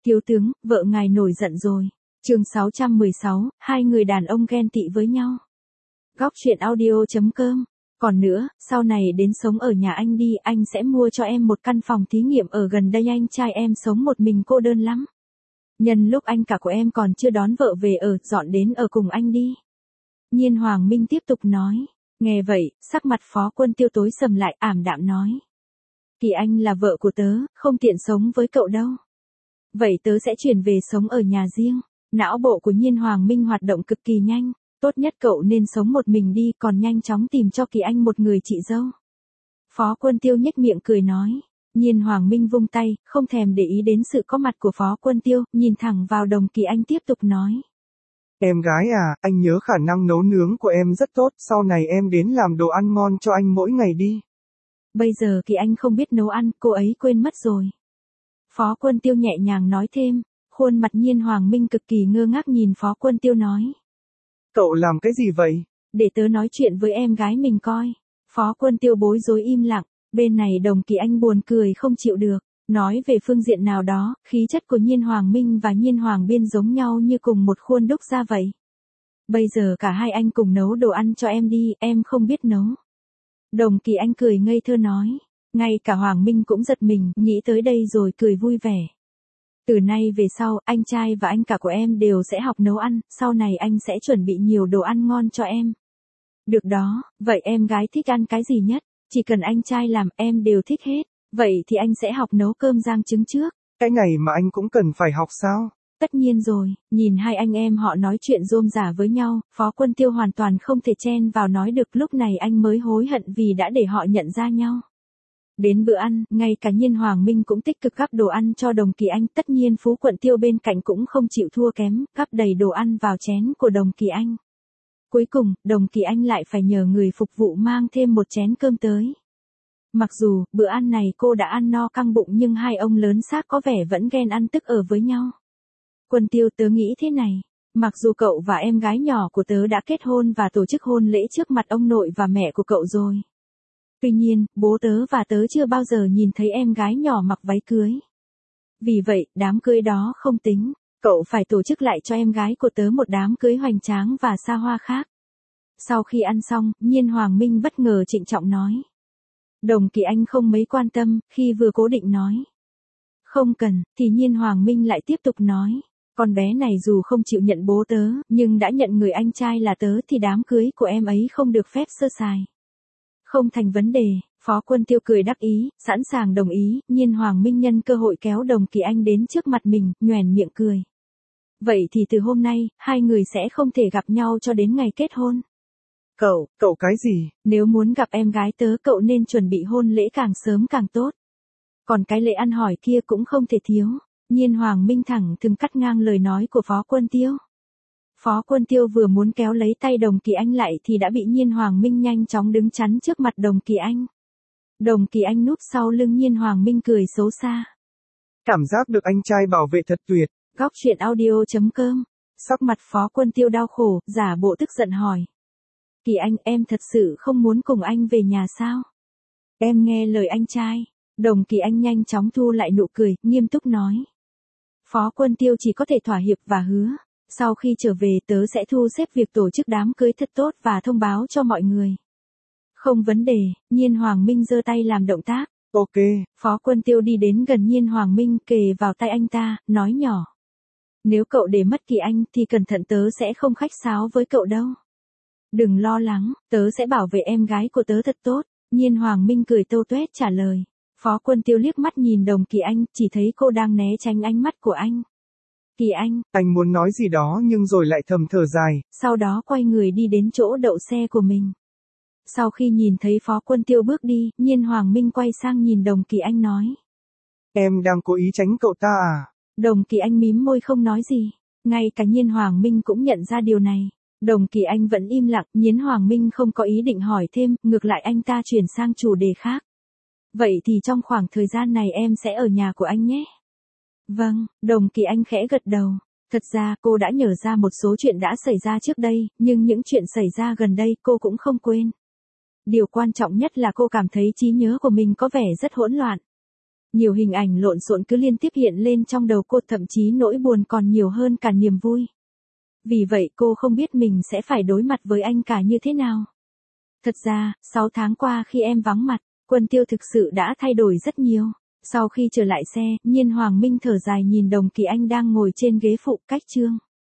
Thiếu tướng, vợ ngài nổi giận rồi. Chương 616, hai người đàn ông ghen tị với nhau. Góc truyện audio.com. Còn nữa, sau này đến sống ở nhà anh đi, anh sẽ mua cho em một căn phòng thí nghiệm ở gần đây, anh trai em sống một mình cô đơn lắm. Nhân lúc anh cả của em còn chưa đón vợ về ở, dọn đến ở cùng anh đi. Nhiên Hoàng Minh tiếp tục nói. Nghe vậy, sắc mặt Phó Quân Tiêu tối sầm lại, ảm đạm nói. Kỳ Anh là vợ của tớ, không tiện sống với cậu đâu. Vậy tớ sẽ chuyển về sống ở nhà riêng. Não bộ của Nhiên Hoàng Minh hoạt động cực kỳ nhanh. Tốt nhất cậu nên sống một mình đi, còn nhanh chóng tìm cho Kỳ Anh một người chị dâu. Phó Quân Tiêu nhếch miệng cười nói. Nhiên Hoàng Minh vung tay, không thèm để ý đến sự có mặt của Phó Quân Tiêu, nhìn thẳng vào Đồng Kỳ Anh tiếp tục nói. Em gái à, anh nhớ khả năng nấu nướng của em rất tốt, sau này em đến làm đồ ăn ngon cho anh mỗi ngày đi. Bây giờ Kỳ Anh không biết nấu ăn, cô ấy quên mất rồi. Phó Quân Tiêu nhẹ nhàng nói thêm, khuôn mặt Nhiên Hoàng Minh cực kỳ ngơ ngác nhìn Phó Quân Tiêu nói. Cậu làm cái gì vậy? Để tớ nói chuyện với em gái mình coi. Phó Quân Tiêu bối rối im lặng, bên này Đồng Kỳ Anh buồn cười không chịu được. Nói về phương diện nào đó, khí chất của Nhiên Hoàng Minh và Nhiên Hoàng Biên giống nhau như cùng một khuôn đúc ra vậy. Bây giờ cả hai anh cùng nấu đồ ăn cho em đi, em không biết nấu. Đồng Kỳ Anh cười ngây thơ nói. Ngay cả Hoàng Minh cũng giật mình, nghĩ tới đây rồi cười vui vẻ. Từ nay về sau, anh trai và anh cả của em đều sẽ học nấu ăn, sau này anh sẽ chuẩn bị nhiều đồ ăn ngon cho em. Được đó, vậy em gái thích ăn cái gì nhất? Chỉ cần anh trai làm em đều thích hết. Vậy thì anh sẽ học nấu cơm rang trứng trước. Cái này mà anh cũng cần phải học sao? Tất nhiên rồi, nhìn hai anh em họ nói chuyện rôm rả với nhau, Phó Quân Tiêu hoàn toàn không thể chen vào nói được, lúc này anh mới hối hận vì đã để họ nhận ra nhau. Đến bữa ăn, ngay cả Nhiên Hoàng Minh cũng tích cực gắp đồ ăn cho Đồng Kỳ Anh, tất nhiên Phú Quận Tiêu bên cạnh cũng không chịu thua kém, gắp đầy đồ ăn vào chén của Đồng Kỳ Anh. Cuối cùng, Đồng Kỳ Anh lại phải nhờ người phục vụ mang thêm một chén cơm tới. Mặc dù, bữa ăn này cô đã ăn no căng bụng nhưng hai ông lớn xác có vẻ vẫn ghen ăn tức ở với nhau. Quân Tiêu, tớ nghĩ thế này. Mặc dù cậu và em gái nhỏ của tớ đã kết hôn và tổ chức hôn lễ trước mặt ông nội và mẹ của cậu rồi. Tuy nhiên, bố tớ và tớ chưa bao giờ nhìn thấy em gái nhỏ mặc váy cưới. Vì vậy, đám cưới đó không tính. Cậu phải tổ chức lại cho em gái của tớ một đám cưới hoành tráng và xa hoa khác. Sau khi ăn xong, Nhiên Hoàng Minh bất ngờ trịnh trọng nói. Đồng Kỳ Anh không mấy quan tâm, khi vừa cố định nói. Không cần, thì Nhiên Hoàng Minh lại tiếp tục nói. Con bé này dù không chịu nhận bố tớ, nhưng đã nhận người anh trai là tớ thì đám cưới của em ấy không được phép sơ sài. Không thành vấn đề, Phó Quân Tiêu cười đắc ý, sẵn sàng đồng ý, Nhiên Hoàng Minh nhân cơ hội kéo Đồng Kỳ Anh đến trước mặt mình, nhoẻn miệng cười. Vậy thì từ hôm nay, hai người sẽ không thể gặp nhau cho đến ngày kết hôn. Cậu cái gì? Nếu muốn gặp em gái tớ cậu nên chuẩn bị hôn lễ càng sớm càng tốt. Còn cái lễ ăn hỏi kia cũng không thể thiếu. Nhiên Hoàng Minh thẳng thừng cắt ngang lời nói của Phó Quân Tiêu. Phó Quân Tiêu vừa muốn kéo lấy tay Đồng Kỳ Anh lại thì đã bị Nhiên Hoàng Minh nhanh chóng đứng chắn trước mặt Đồng Kỳ Anh. Đồng Kỳ Anh núp sau lưng Nhiên Hoàng Minh cười xấu xa. Cảm giác được anh trai bảo vệ thật tuyệt. Góc truyện audio.com. Sắc mặt Phó Quân Tiêu đau khổ, giả bộ tức giận hỏi. Kỳ Anh, em thật sự không muốn cùng anh về nhà sao? Em nghe lời anh trai. Đồng Kỳ Anh nhanh chóng thu lại nụ cười, nghiêm túc nói. Phó Quân Tiêu chỉ có thể thỏa hiệp và hứa. Sau khi trở về tớ sẽ thu xếp việc tổ chức đám cưới thật tốt và thông báo cho mọi người. Không vấn đề, Nhiên Hoàng Minh giơ tay làm động tác. Ok. Phó Quân Tiêu đi đến gần Nhiên Hoàng Minh kề vào tay anh ta, nói nhỏ. Nếu cậu để mất Kỳ Anh thì cẩn thận tớ sẽ không khách sáo với cậu đâu. Đừng lo lắng, tớ sẽ bảo vệ em gái của tớ thật tốt. Nhiên Hoàng Minh cười tâu tuét trả lời. Phó Quân Tiêu liếc mắt nhìn Đồng Kỳ Anh, chỉ thấy cô đang né tránh ánh mắt của anh. Kỳ Anh muốn nói gì đó nhưng rồi lại thầm thở dài. Sau đó quay người đi đến chỗ đậu xe của mình. Sau khi nhìn thấy Phó Quân Tiêu bước đi, Nhiên Hoàng Minh quay sang nhìn Đồng Kỳ Anh nói. Em đang cố ý tránh cậu ta à? Đồng Kỳ Anh mím môi không nói gì. Ngay cả Nhiên Hoàng Minh cũng nhận ra điều này. Đồng Kỳ Anh vẫn im lặng, Nhiên Hoàng Minh không có ý định hỏi thêm, ngược lại anh ta chuyển sang chủ đề khác. Vậy thì trong khoảng thời gian này em sẽ ở nhà của anh nhé. Vâng, Đồng Kỳ Anh khẽ gật đầu. Thật ra cô đã nhớ ra một số chuyện đã xảy ra trước đây, nhưng những chuyện xảy ra gần đây cô cũng không quên. Điều quan trọng nhất là cô cảm thấy trí nhớ của mình có vẻ rất hỗn loạn. Nhiều hình ảnh lộn xộn cứ liên tiếp hiện lên trong đầu cô, thậm chí nỗi buồn còn nhiều hơn cả niềm vui. Vì vậy cô không biết mình sẽ phải đối mặt với anh cả như thế nào. Thật ra, 6 tháng qua khi em vắng mặt, Quân Tiêu thực sự đã thay đổi rất nhiều. Sau khi trở lại xe, Nhiên Hoàng Minh thở dài nhìn Đồng Kỳ Anh đang ngồi trên ghế phụ cách Trương.